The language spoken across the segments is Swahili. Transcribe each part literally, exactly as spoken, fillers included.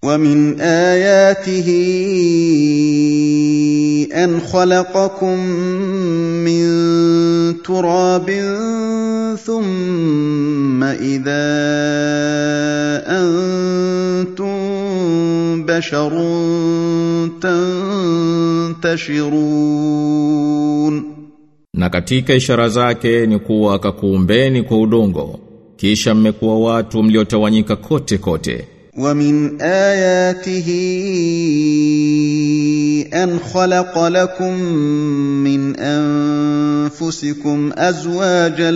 ومن آياته أن خلقكم من تراب ثم إذا أنتم بشر تنتشرون. Na katika ishara zake ni kuwa akakuumbeni kwa udongo, kisha mmekuwa watu mliotawanyika kote kote. ومن آياته أن خلق لكم من أنفسكم أزواجا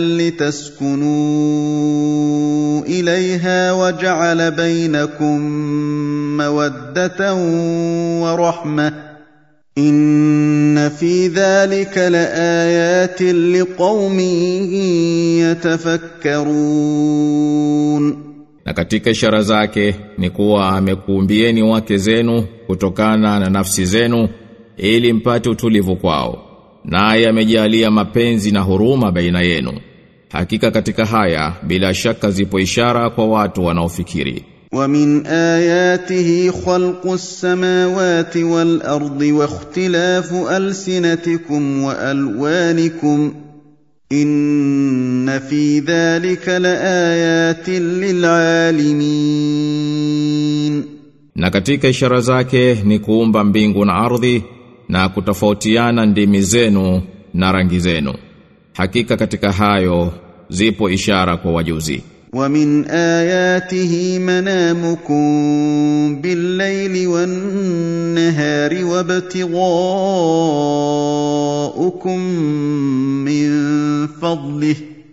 لتسكنوا إليها وجعل بينكم مودة ورحمة إن في ذلك لآيات لقوم يتفكرون. Na katika ishara zake ni kuwa amekuumbieni wake zenu kutokana na nafsi zenu ili mpate utulivu kwao, naye amejalia mapenzi na huruma baina yenu. Hakika katika haya bila shaka zipo ishara kwa watu wanaofikiri. ومن آياته خلق السماوات والأرض واختلاف ألسنتكم وألوانكم إن في ذلك لآيات للعالمين. Na katika ishara zake ni kuumba mbingu na ardhi na kutofautiana ndimi zenu na rangi zenu. Hakika katika hayo zipo ishara kwa wajuzi. ومن آياته منامكم بالليل والنهار وابتغاؤكم من فضله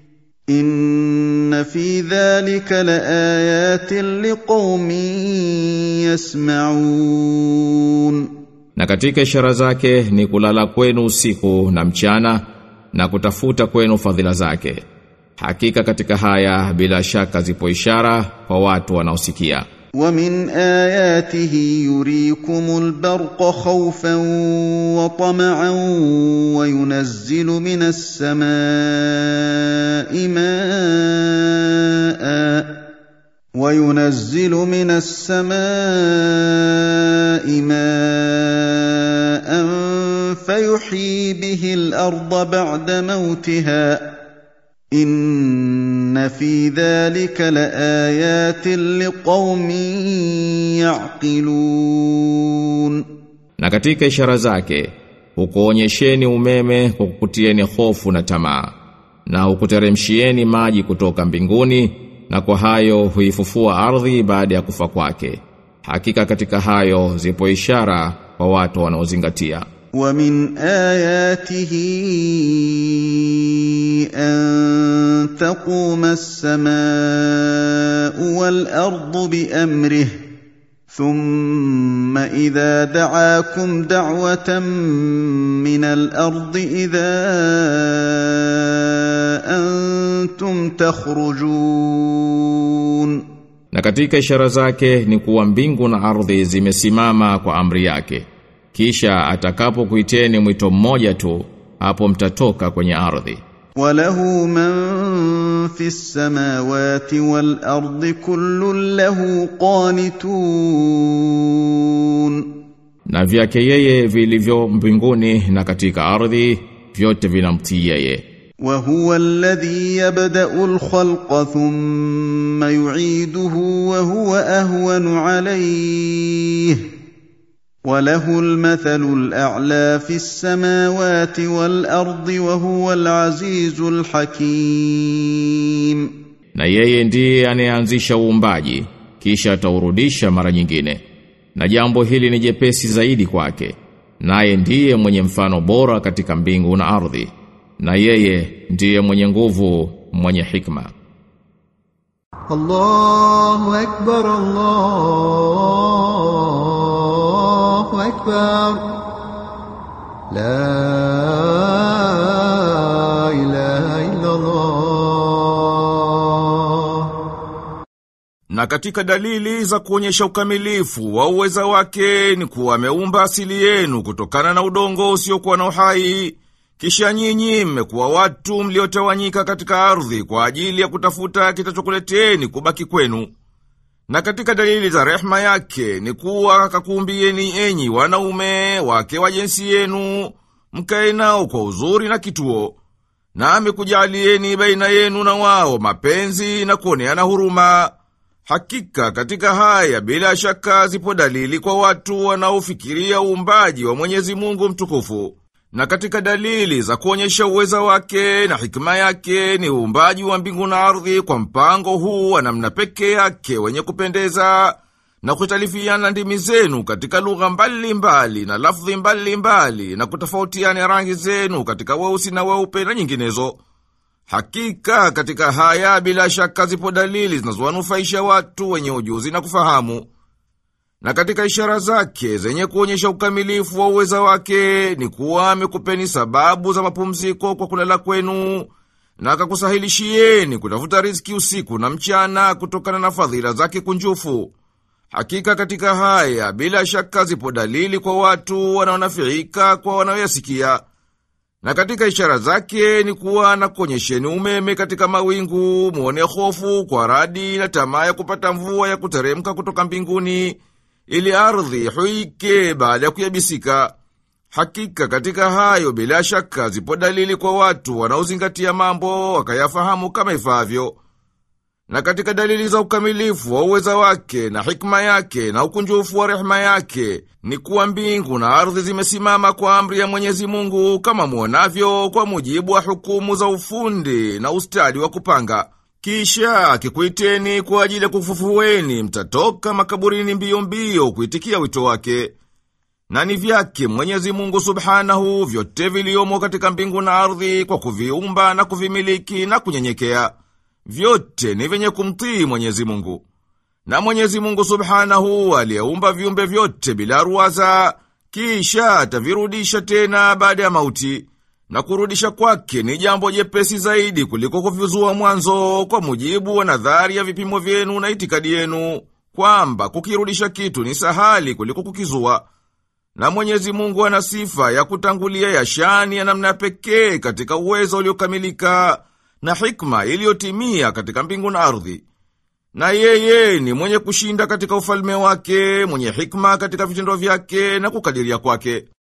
إن في ذلك لآيات لقوم يسمعون. Na katika ishara zake ni kulala kwenu usiku na mchana na kutafuta kwenu fadhila zake. Hakika katika haya bila shaka zipo ishara kwa watu wanaosikia. ومن آياته يريكم البرق خوفا وطمعا وينزل من السماء ماء وينزل من السماء ماء فيحيي به الأرض بعد موتها إن في ذلك لآيات لقوم يعقلون. Na katika ishara zake hukuonyesheni umeme kwa kukutieni hofu na tamaa, na hukuteremshieni maji kutoka mbinguni, na kwa hayo huifufua ardhi baada ya kufa kwake. Hakika katika hayo zipo ishara kwa watu wanaozingatia. ومن آياته أن تقوم السماء والأرض بأمره ثم إذا دعاكم دعوة من الأرض إذا أنتم تخرجون. Na katika ishara zake ni kuwa mbingu na ardhi zimesimama kwa amri yake. Kisha atakapokuiteni mwito mmoja tu, hapo mtatoka kwenye ardhi. وله من في السماوات والأرض كل له قانتون. Na vyake yeye vilivyo mbinguni na katika ardhi vyote vinamtii yeye. وهو الذي يبدأ الخلق ثم يعيده وهو أهون عليه وله المثل الأعلى في السماوات والأرض وهو العزيز الحكيم. Na yeye ndiye anayeanzisha uumbaji kisha ataurudisha mara nyingine, na jambo hili ni jepesi zaidi kwake, naye ndiye mwenye mfano bora katika mbingu na ardhi, na yeye ndiye mwenye nguvu, mwenye hikma. Allahu akbar, Allahu akbar, la ilaha illa Allah. Na katika dalili za kuonyesha ukamilifu wa uweza wake ni kuwa ameumba asili yenu kutokana na udongo usiokuwa na uhai, kisha nyinyi mmekuwa watu mliotawanyika katika ardhi kwa ajili ya kutafuta kitachokuleteni kubaki kwenu. Na katika dalili za rehema yake ni kuwa akakuumbieni enyi wanaume wake wa jinsi yenu, mkae nao kwa uzuri na kituo. Na amekujalieni baina yenu na wao mapenzi na kuoneana huruma. Hakika katika haya bila shaka zipo dalili kwa watu wanaofikiria uumbaji wa Mwenyezi Mungu mtukufu. Na katika dalili za kuonyesha uweza wake na hikma yake ni uumbaji wa mbingu na ardhi kwa mpango huu wa namna pekee yake wenye kupendeza, na kutalifiana ndimi zenu katika lugha mbalimbali na lafdhi mbalimbali, na kutofautiana rangi zenu katika weusi na weupe na nyinginezo. Hakika katika haya bila shaka zipo dalili zinazowanufaisha watu wenye ujuzi na kufahamu. Na katika ishara zake zenye kuonyesha ukamilifu wa uweza wake ni kuwa amekupeni sababu za mapumziko kwa kulala kwenu, na akakusahilishieni kutafuta riziki usiku na mchana kutokana na fadhila zake kunjufu. Hakika katika haya bila shaka zipo dalili kwa watu wanaonafiika kwa wanaoyasikia. Na katika ishara zake ni kuwa na kuonyesheni umeme katika mawingu, muone hofu kwa radi na tamaa ya kupata mvua ya kuteremka kutoka mbinguni, ili ardhi huike baada ya kuyabisika. Hakika katika hayo bila shaka zipo dalili kwa watu wanaozingatia mambo wakayafahamu kama ifaavyo. Na katika dalili za ukamilifu wa uweza wake na hikma yake na ukunjufu wa rehema yake ni kuwa mbingu na ardhi zimesimama kwa amri ya Mwenyezi Mungu kama muonavyo, kwa mujibu wa hukumu za ufundi na ustadi wa kupanga. Kisha akikuiteni kwa ajili ya kufufueni, mtatoka makaburini mbio mbio kuitikia wito wake. Na ni vyake Mwenyezi Mungu Subhanahu vyote viliomo katika mbingu na ardhi, kwa kuviumba na kuvimiliki na kunyenyekea. Vyote ni venye kumtii Mwenyezi Mungu. Na Mwenyezi Mungu Subhanahu aliyeumba viumbe vyote bila ruwaza, kisha atavirudisha tena baada ya mauti. Na kurudisha kwake ni jambo jepesi zaidi kuliko kuvizua mwanzo, kwa mujibu wa nadhari ya vipimo vyenu na itikadi yenu, kwamba kukirudisha kitu ni sahali kuliko kukizua. Na Mwenyezi Mungu ana sifa ya kutangulia ya shani ya namna pekee katika uwezo uliokamilika na hikma iliyotimia katika mbingu na ardhi. Na yeye ni mwenye kushinda katika ufalme wake, mwenye hikma katika vitendo vyake na kukadiria kwake.